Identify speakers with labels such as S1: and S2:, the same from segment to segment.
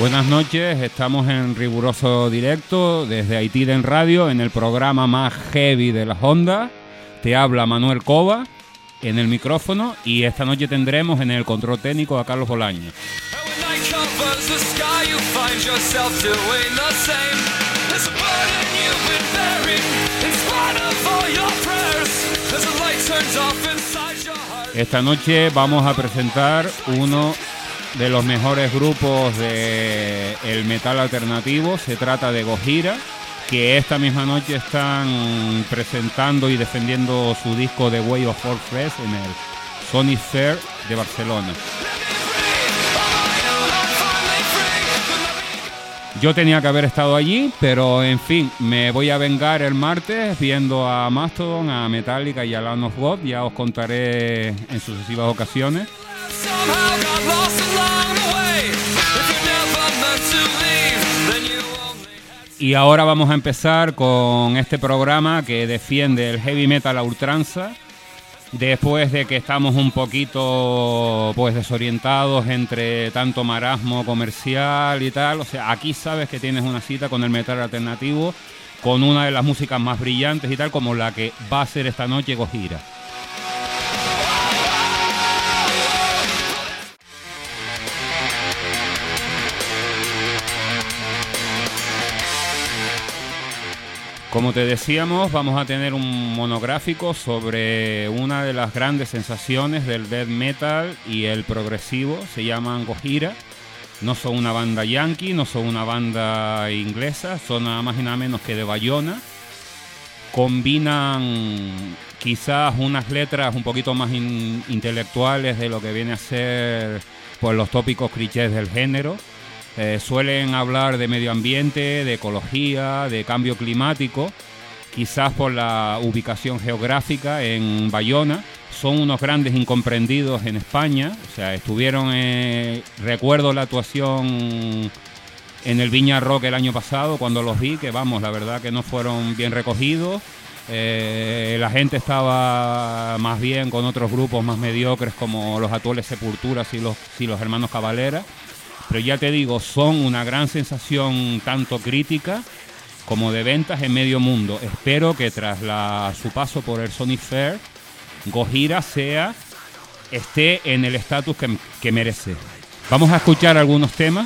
S1: Buenas noches, estamos en riguroso directo desde Haití en Radio, en el programa más heavy de las ondas. Te habla Manuel Cova en el micrófono y esta noche tendremos en el control técnico a Carlos Bolaño. Esta noche vamos a presentar uno de los mejores grupos de el metal alternativo. Se trata de Gojira, que esta misma noche están presentando y defendiendo su disco The Way of All Flesh en el Sonic Fair de Barcelona. Yo tenía que haber estado allí, pero en fin, me voy a vengar el martes viendo a Mastodon, a Metallica y a Lamb of God. Ya os contaré en sucesivas ocasiones. Y ahora vamos a empezar con este programa que defiende el heavy metal a ultranza. Después de que estamos un poquito pues desorientados entre tanto marasmo comercial y tal. O sea, aquí sabes que tienes una cita con el metal alternativo, con una de las músicas más brillantes y tal, como la que va a ser esta noche Gojira. Como te decíamos, vamos a tener un monográfico sobre una de las grandes sensaciones del death metal y el progresivo. Se llaman Gojira. No son una banda yankee, no son una banda inglesa, son nada más y nada menos que de Bayona. Combinan quizás unas letras un poquito más intelectuales de lo que viene a ser pues, los tópicos clichés del género. Suelen hablar de medio ambiente, de ecología, de cambio climático, quizás por la ubicación geográfica en Bayona. Son unos grandes incomprendidos en España, o sea, estuvieron, recuerdo la actuación en el Viña Rock el año pasado, cuando los vi, que vamos, la verdad que no fueron bien recogidos. La gente estaba más bien con otros grupos más mediocres como los actuales Sepulturas y los Hermanos Cavalera. Pero ya te digo, son una gran sensación tanto crítica como de ventas en medio mundo. Espero que tras su paso por el Sonic Fair, Gojira esté en el estatus que merece. Vamos a escuchar algunos temas.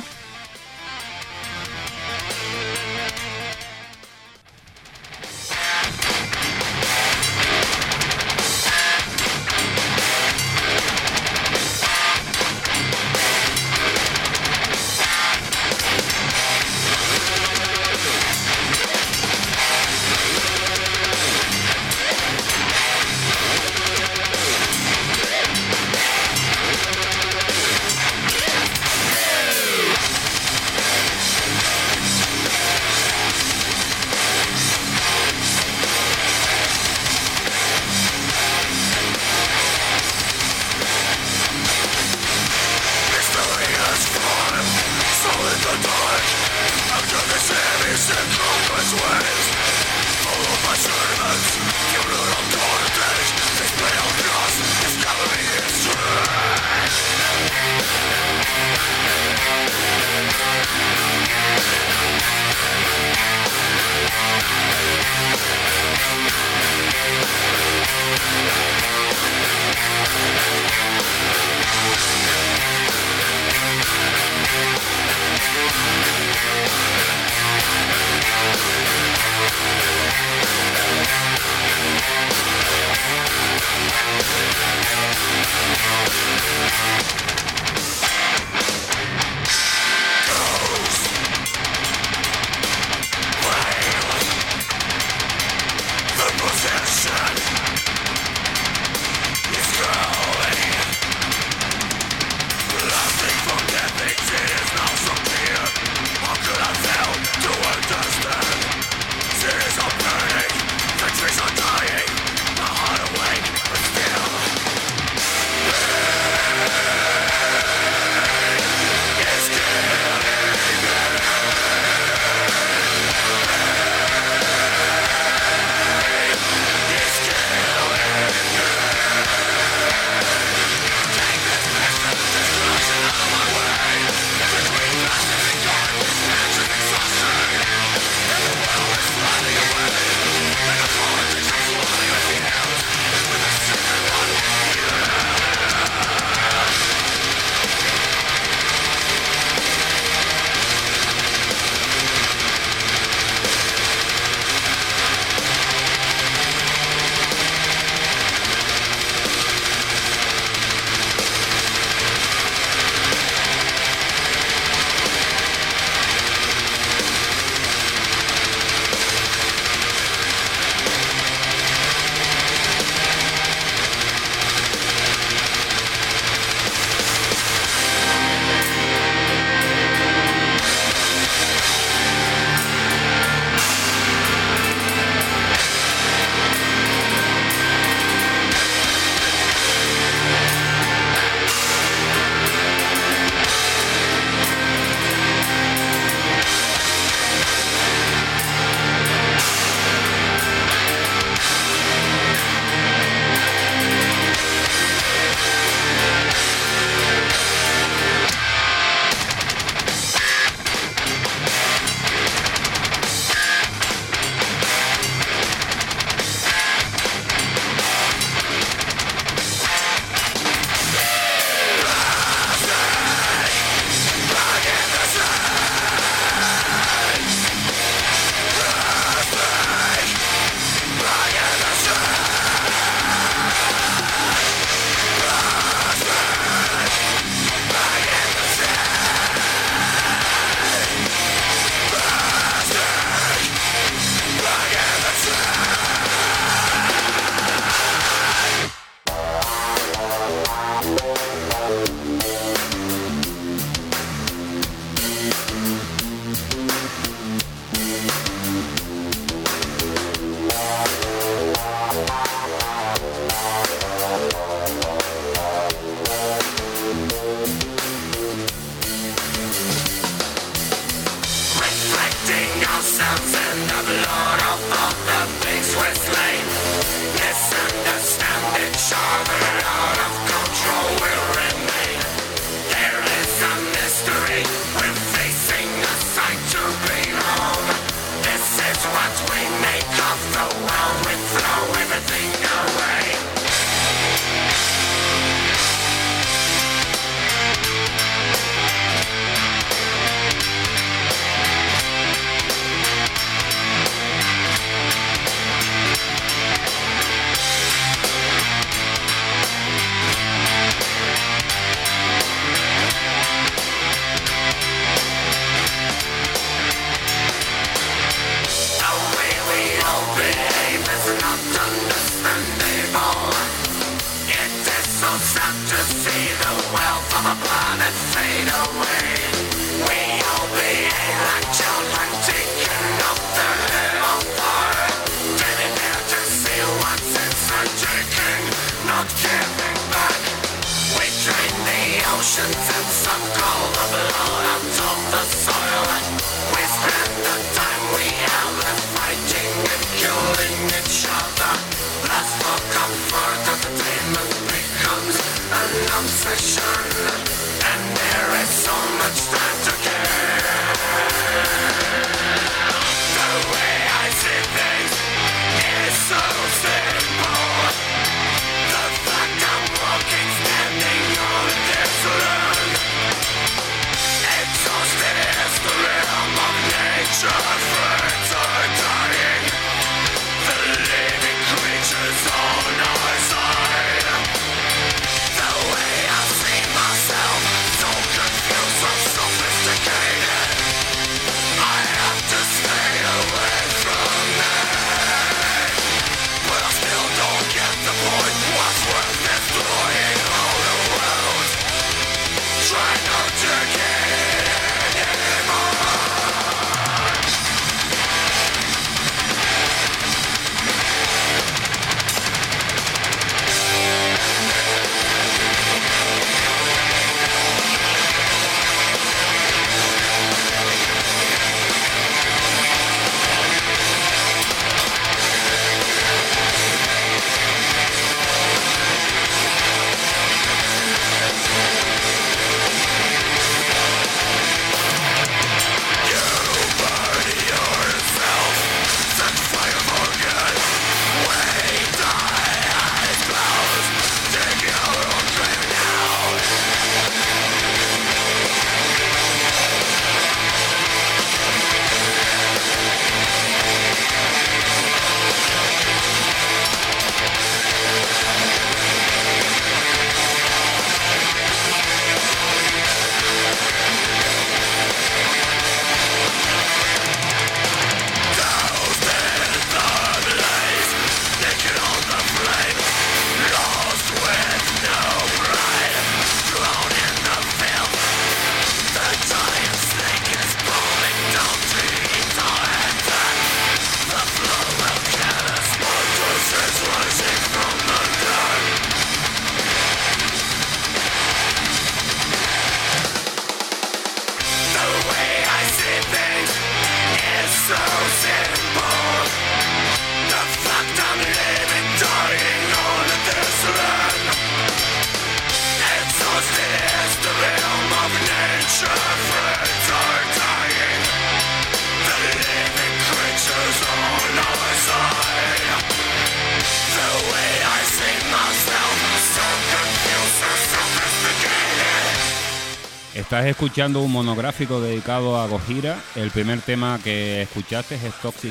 S1: Estás escuchando un monográfico dedicado a Gojira. El primer tema que escuchaste es Toxic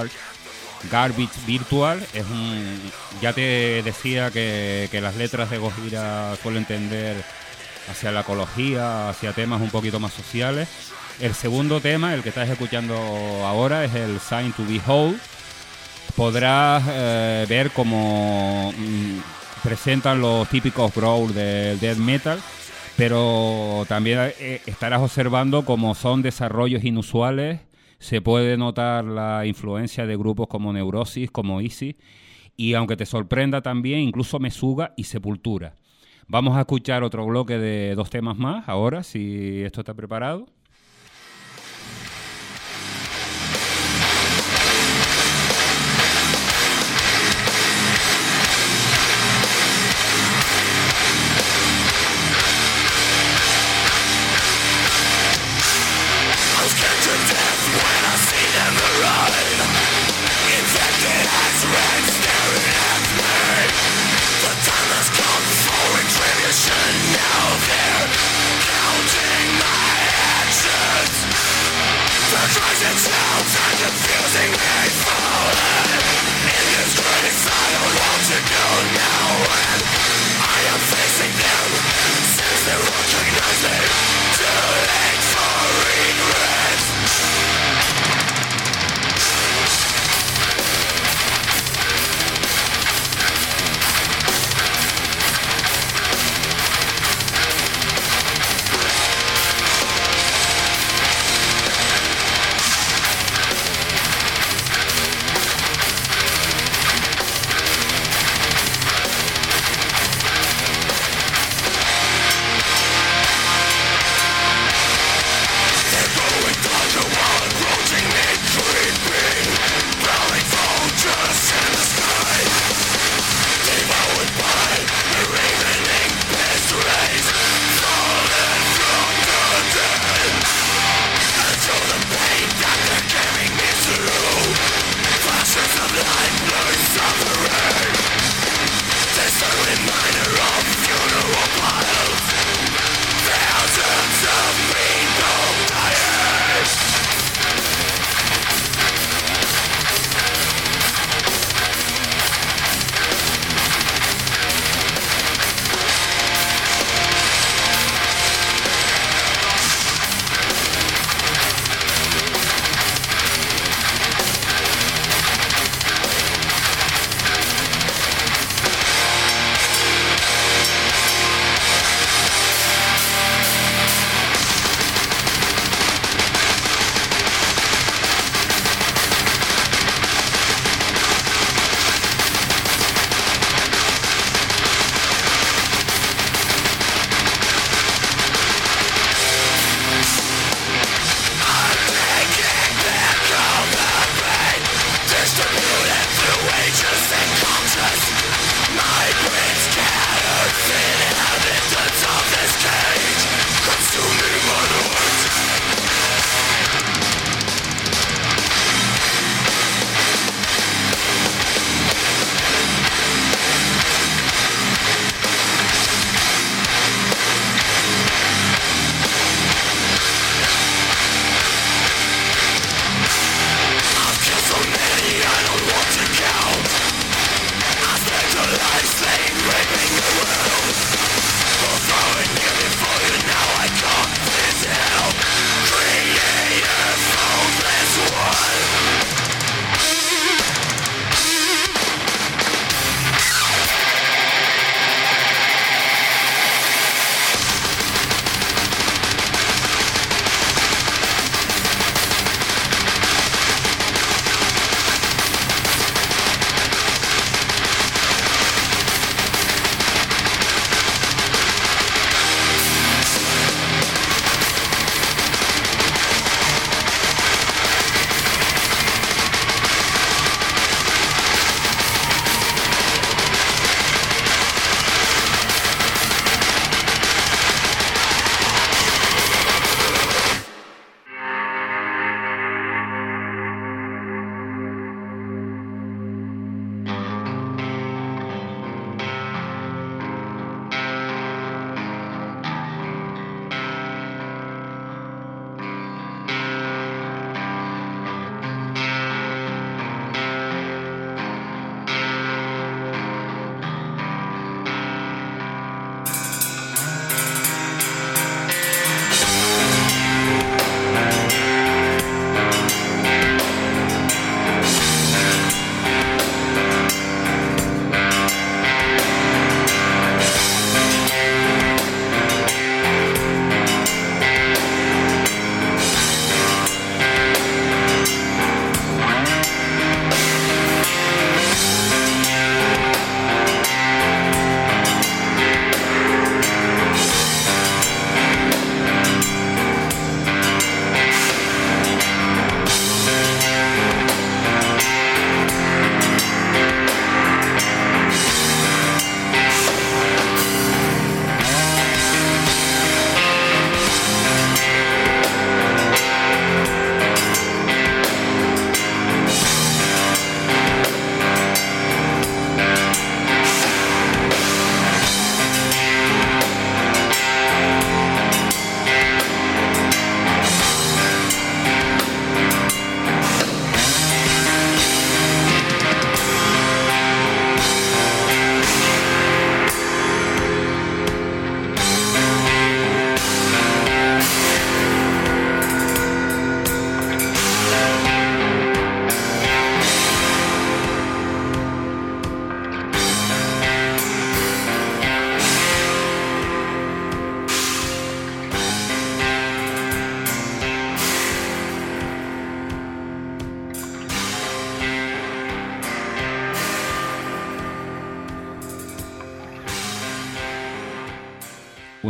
S1: Garbage Virtual. Ya te decía que las letras de Gojira suelen tender hacia la ecología, hacia temas un poquito más sociales. El segundo tema, el que estás escuchando ahora, es el Sign to Behold. Podrás ver cómo presentan los típicos growl del death metal, pero también estarás observando cómo son desarrollos inusuales. Se puede notar la influencia de grupos como Neurosis, como Easy, y aunque te sorprenda también, incluso Mesuga y Sepultura. Vamos a escuchar otro bloque de 2 temas más ahora, si esto está preparado.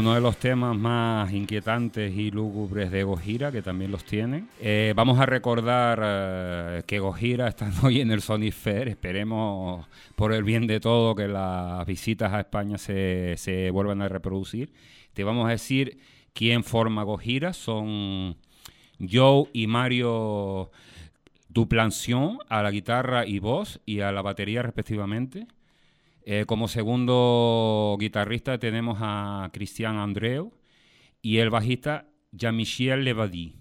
S1: uno de los temas más inquietantes y lúgubres de Gojira, que también los tienen. Vamos a recordar que Gojira está hoy en el Sonic Fair. Esperemos, por el bien de todo, que las visitas a España se vuelvan a reproducir. Te vamos a decir quién forma Gojira. Son Joe y Mario Duplancion a la guitarra y voz y a la batería respectivamente. Como segundo guitarrista tenemos a Christian Andreu y el bajista Jean-Michel Levady.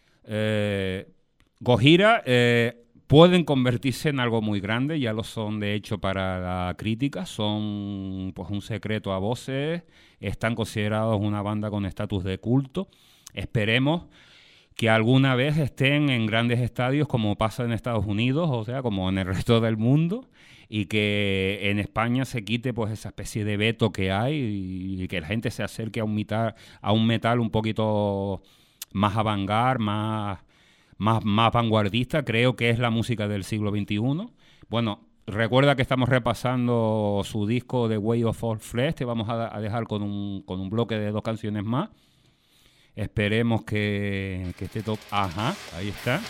S1: Gojira pueden convertirse en algo muy grande, ya lo son de hecho para la crítica, son pues un secreto a voces, están considerados una banda con estatus de culto. Esperemos que alguna vez estén en grandes estadios como pasa en Estados Unidos, o sea, como en el resto del mundo, y que en España se quite pues esa especie de veto que hay y que la gente se acerque a un metal un poquito más avant-garde, más vanguardista. Creo que es la música del siglo XXI. Bueno, recuerda que estamos repasando su disco The Way of All Flesh. Te vamos a dejar con un bloque de 2 canciones más. Esperemos que esté top. Ajá, ahí está.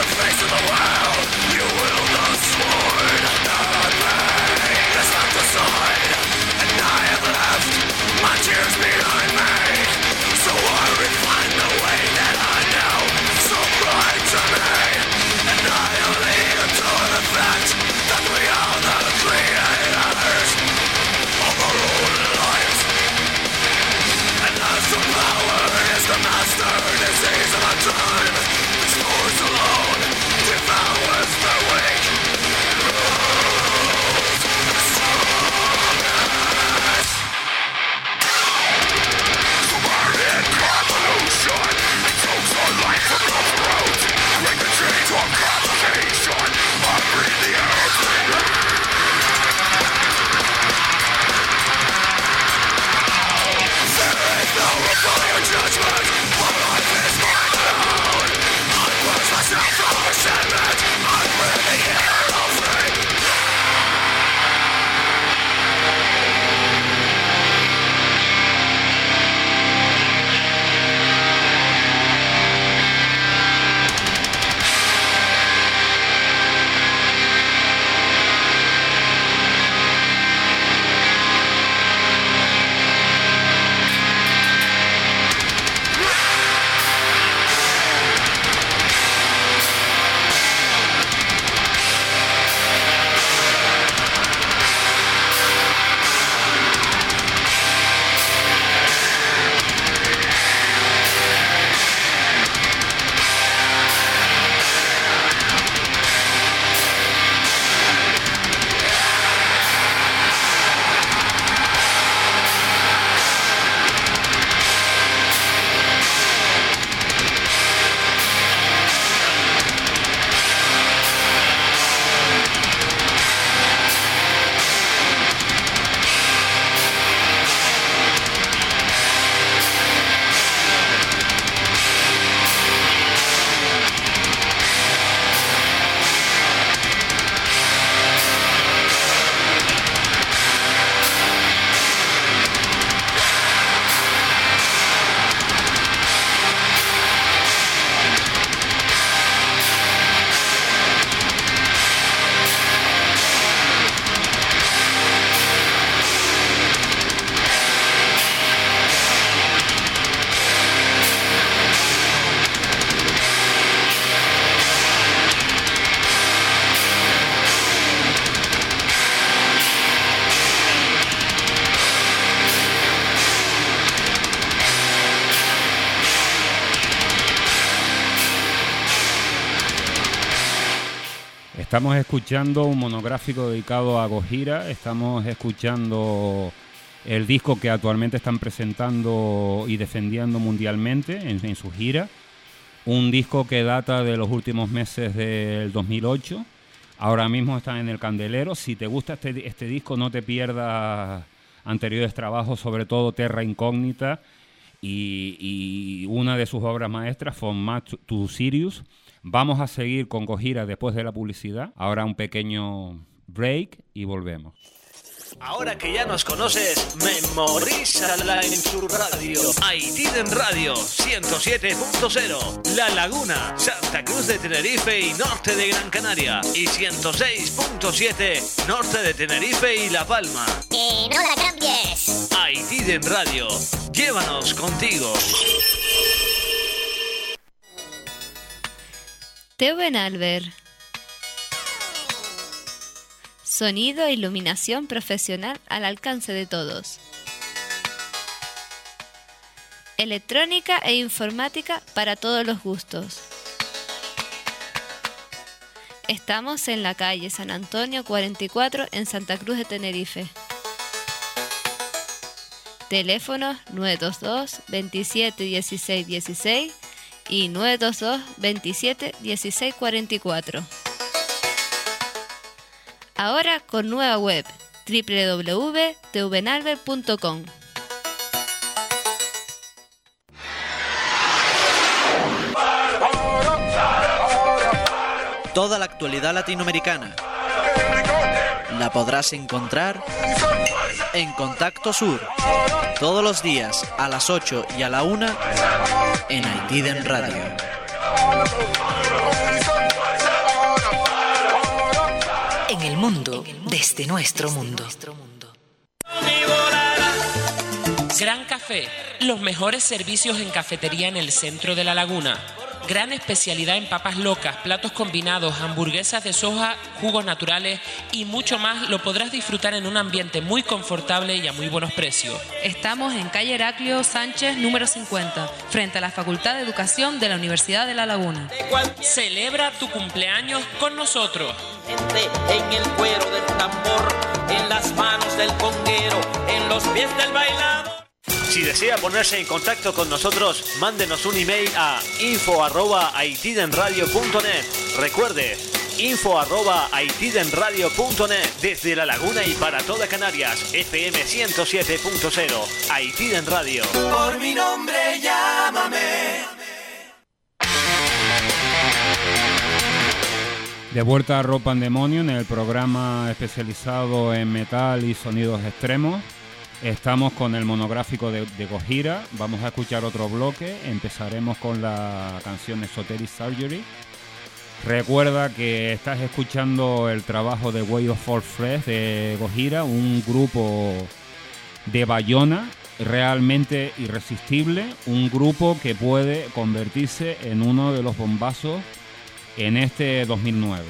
S1: Estamos escuchando un monográfico dedicado a Gojira, estamos escuchando el disco que actualmente están presentando y defendiendo mundialmente en su gira, un disco que data de los últimos meses del 2008, ahora mismo están en el candelero. Si te gusta este disco, no te pierdas anteriores trabajos, sobre todo Terra Incógnita y una de sus obras maestras, From Mars to Sirius. Vamos a seguir con Gojira después de la publicidad. Ahora un pequeño break y volvemos.
S2: Ahora que ya nos conoces, memorízala en su radio. Aitiden Radio 107.0, La Laguna, Santa Cruz de Tenerife y norte de Gran Canaria. Y 106.7, norte de Tenerife y La Palma.
S3: ¡Que no la cambies!
S2: Aitiden Radio, llévanos contigo.
S4: TV Nalver. Sonido e iluminación profesional al alcance de todos. Electrónica e informática para todos los gustos. Estamos en la calle San Antonio 44 en Santa Cruz de Tenerife. Teléfonos 922 27 16 16 y 922 27 16 44. Ahora con nueva web www.tvnalver.com.
S5: Toda la actualidad latinoamericana la podrás encontrar en Contacto Sur, todos los días a las 8 y a la 1 en Aitiden Radio.
S6: en el mundo desde nuestro mundo.
S7: Gran Café, los mejores servicios en cafetería en el centro de La Laguna. Gran especialidad en papas locas, platos combinados, hamburguesas de soja, jugos naturales y mucho más lo podrás disfrutar en un ambiente muy confortable y a muy buenos precios.
S8: Estamos en calle Heraclio Sánchez, número 50, frente a la Facultad de Educación de la Universidad de La Laguna.
S7: Celebra tu cumpleaños con nosotros.
S9: En el cuero del tambor, en las manos del conguero, en los pies del bailador.
S2: Si desea ponerse en contacto con nosotros, mándenos un email a info@haitidenradio.net. Recuerde, info@haitidenradio.net. Desde La Laguna y para toda Canarias, FM 107.0, Haitiden Radio.
S9: Por mi nombre llámame.
S1: De vuelta a Rock Pandemonium, en el programa especializado en metal y sonidos extremos. Estamos con el monográfico de Gojira. Vamos a escuchar otro bloque. Empezaremos con la canción Esoteric Surgery. Recuerda que estás escuchando el trabajo de Way of Fall Fresh de Gojira, un grupo de Bayona realmente irresistible, un grupo que puede convertirse en uno de los bombazos en este 2009.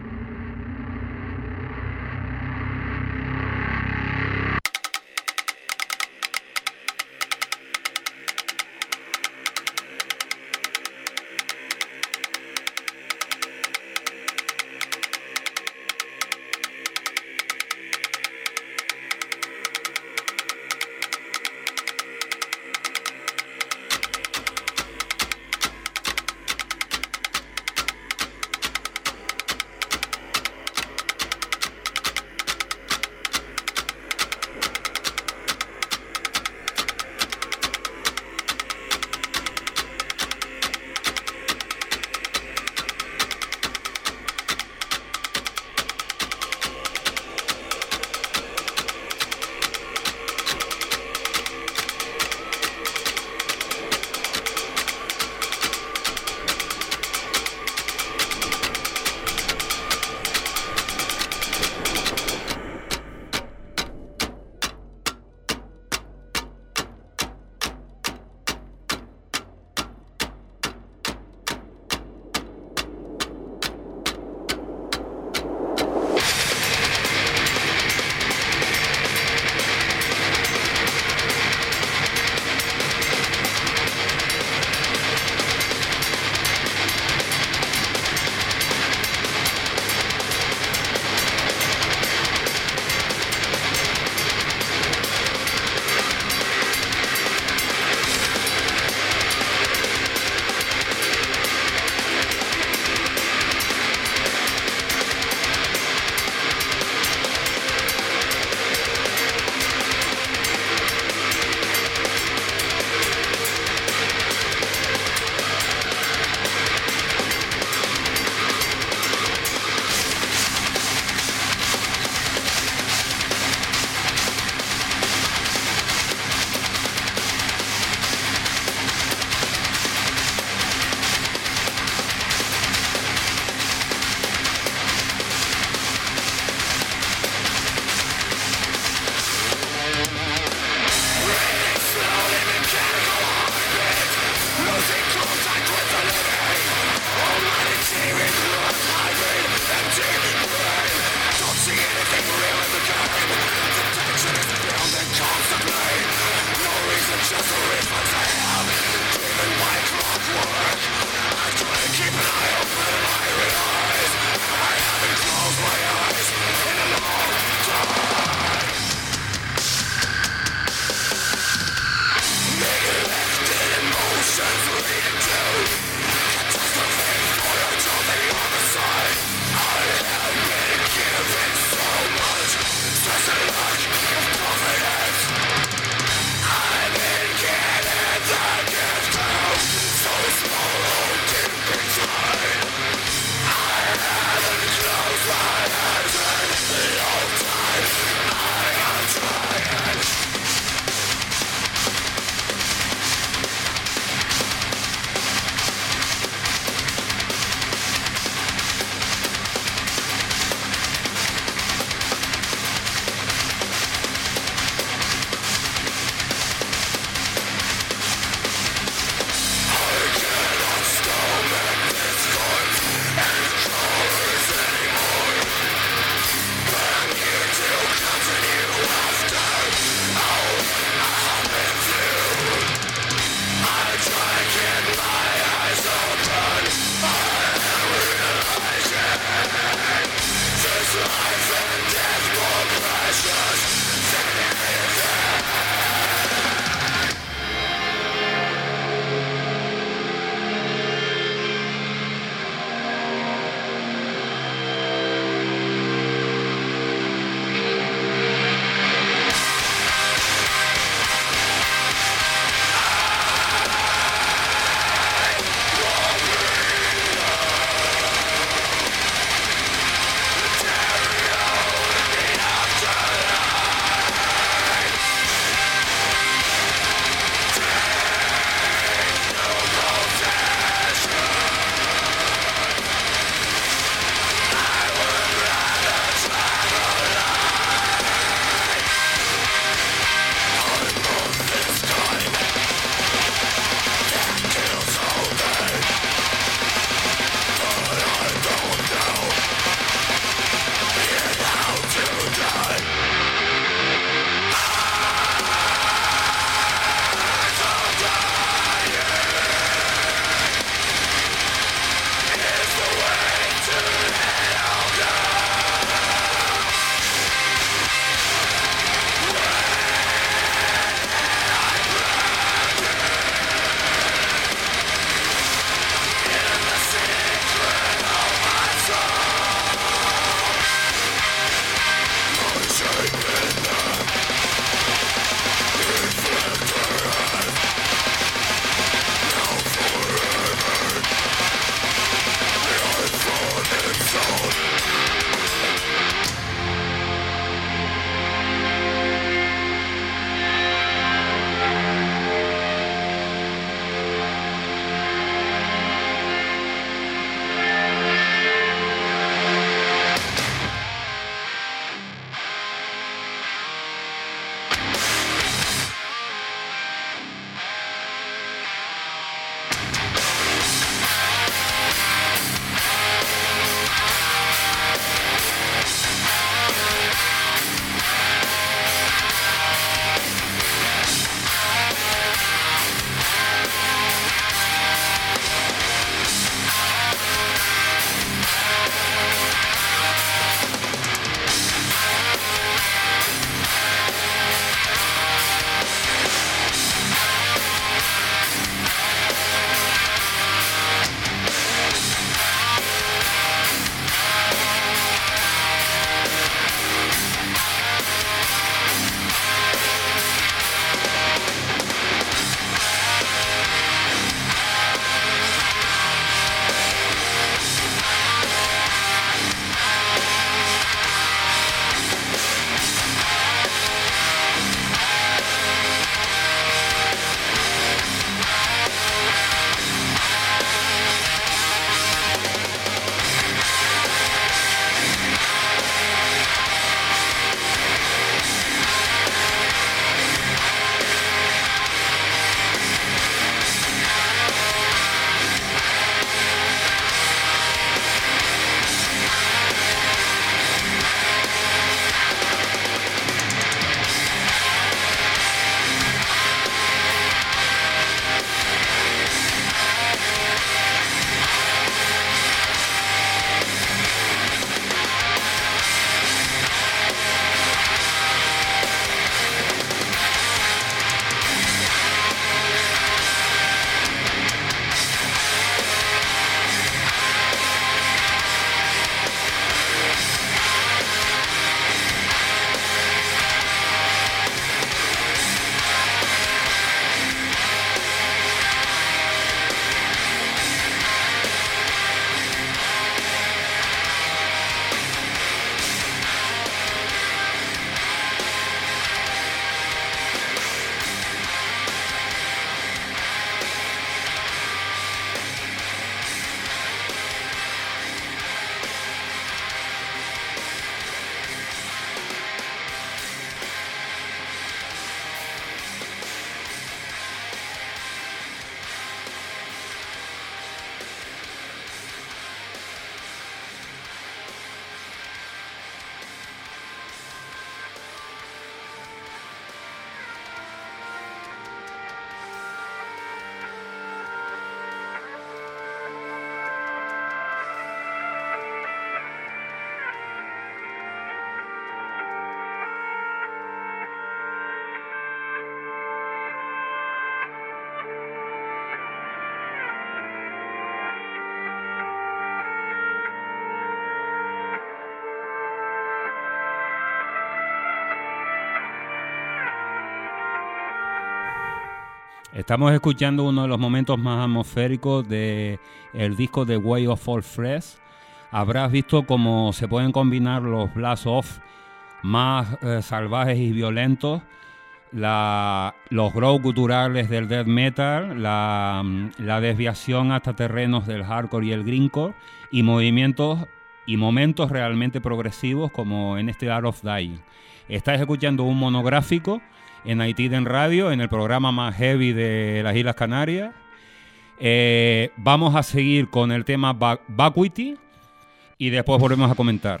S1: Estamos escuchando uno de los momentos más atmosféricos del disco The Way of All Fresh. Habrás visto cómo se pueden combinar los blast off más salvajes y violentos, los grows guturales del death metal, la desviación hasta terrenos del hardcore y el grindcore, y movimientos y momentos realmente progresivos como en este Art of Dying. Estás escuchando un monográfico en Haitiden Radio, en el programa más heavy de las Islas Canarias. Vamos a seguir con el tema Vacuity y después volvemos a comentar.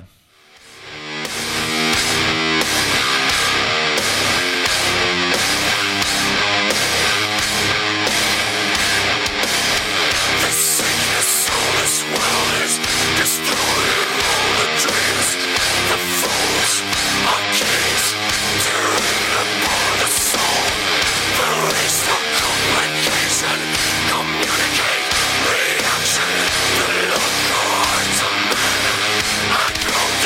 S10: Communicate reaction, the look of man. I grow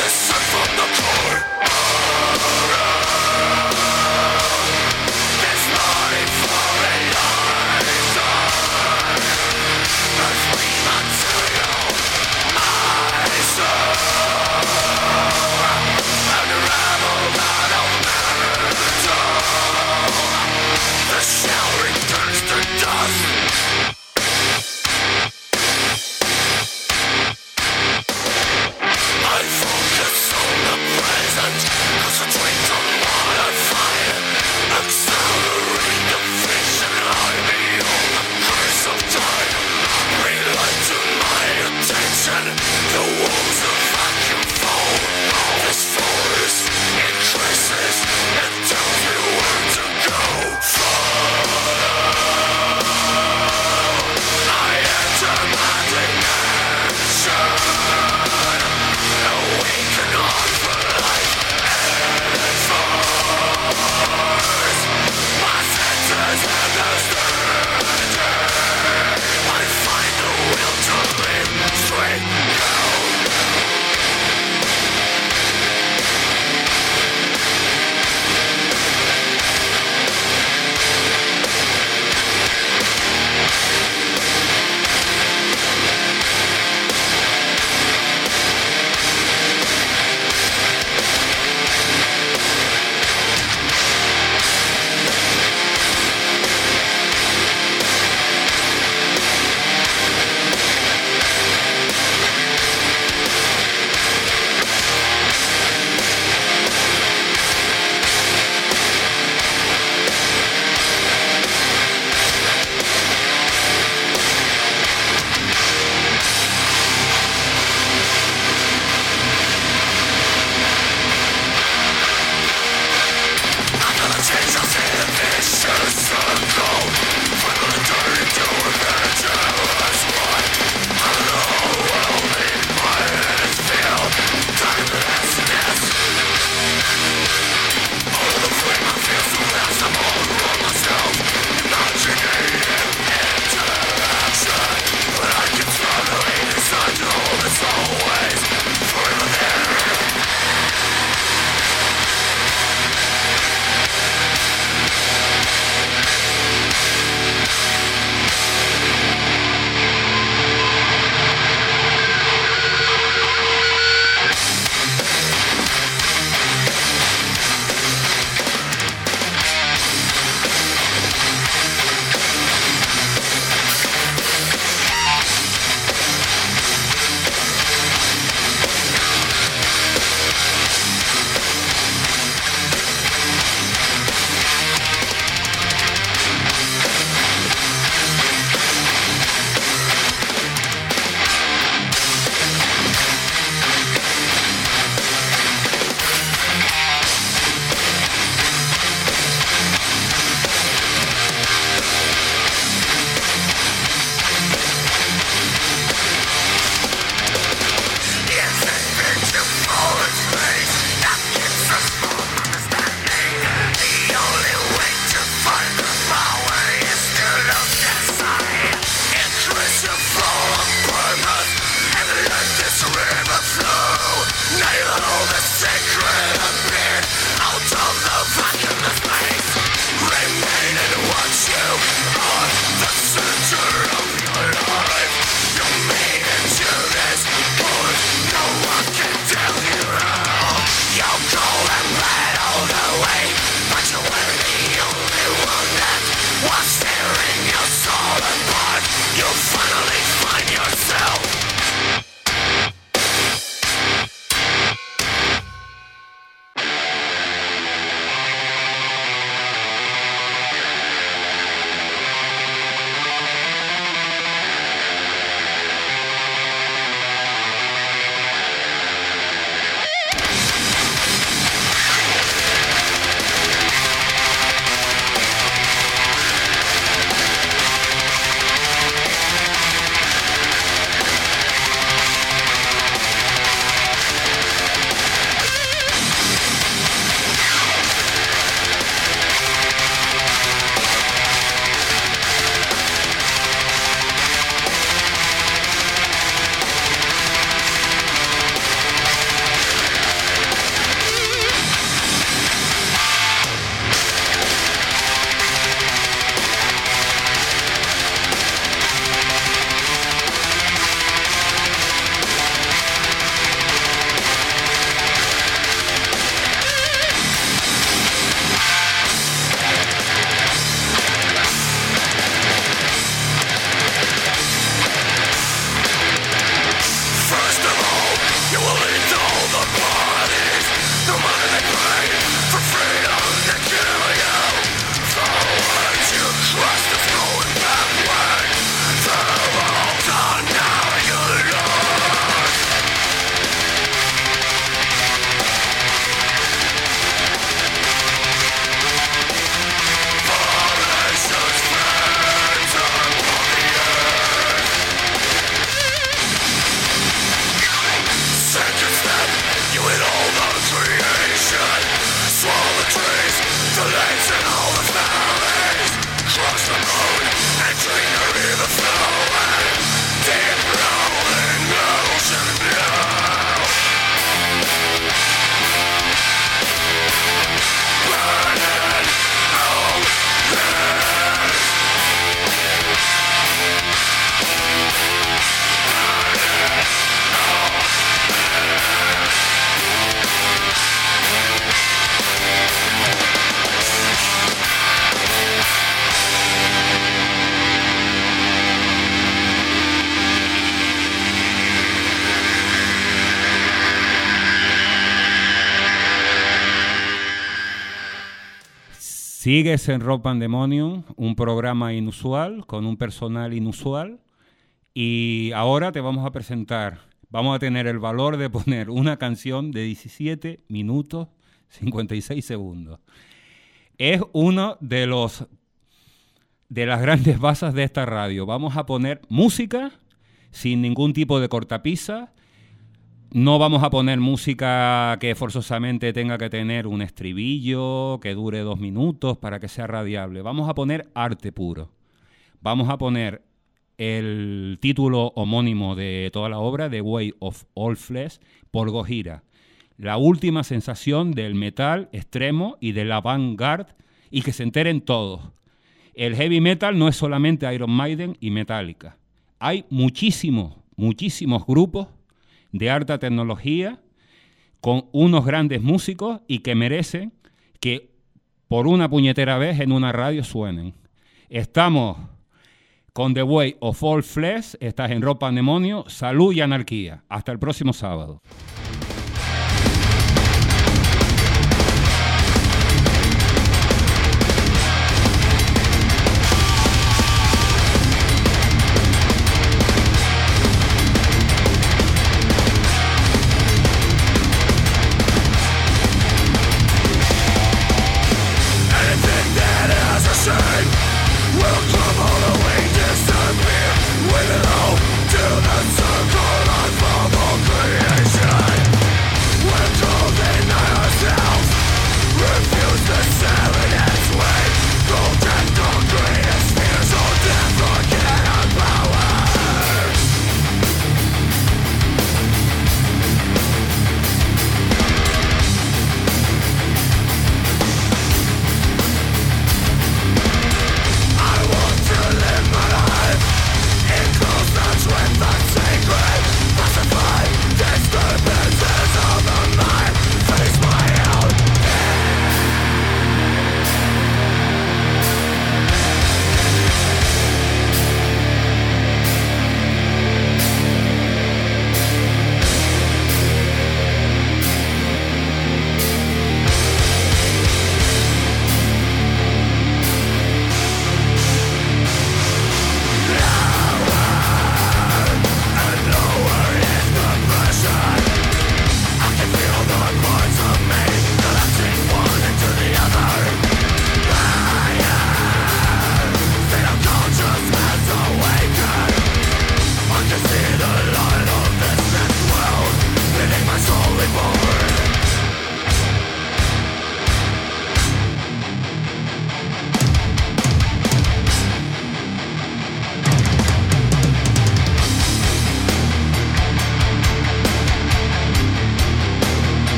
S1: Sigues en Rock Pandemonium, un programa inusual, con un personal inusual. Y ahora te vamos a presentar, vamos a tener el valor de poner una canción de 17 minutos 56 segundos. Es uno de las grandes basas de esta radio. Vamos a poner música sin ningún tipo de cortapisa. No vamos a poner música que forzosamente tenga que tener un estribillo que dure 2 minutos para que sea radiable. Vamos a poner arte puro. Vamos a poner el título homónimo de toda la obra, The Way of All Flesh, por Gojira. La última sensación del metal extremo y del avant-garde, y que se enteren todos. El heavy metal no es solamente Iron Maiden y Metallica. Hay muchísimos grupos de alta tecnología con unos grandes músicos y que merecen que por una puñetera vez en una radio suenen. Estamos con The Way of All Flesh, estás en Rock Pandemonium, salud y anarquía. Hasta el próximo sábado.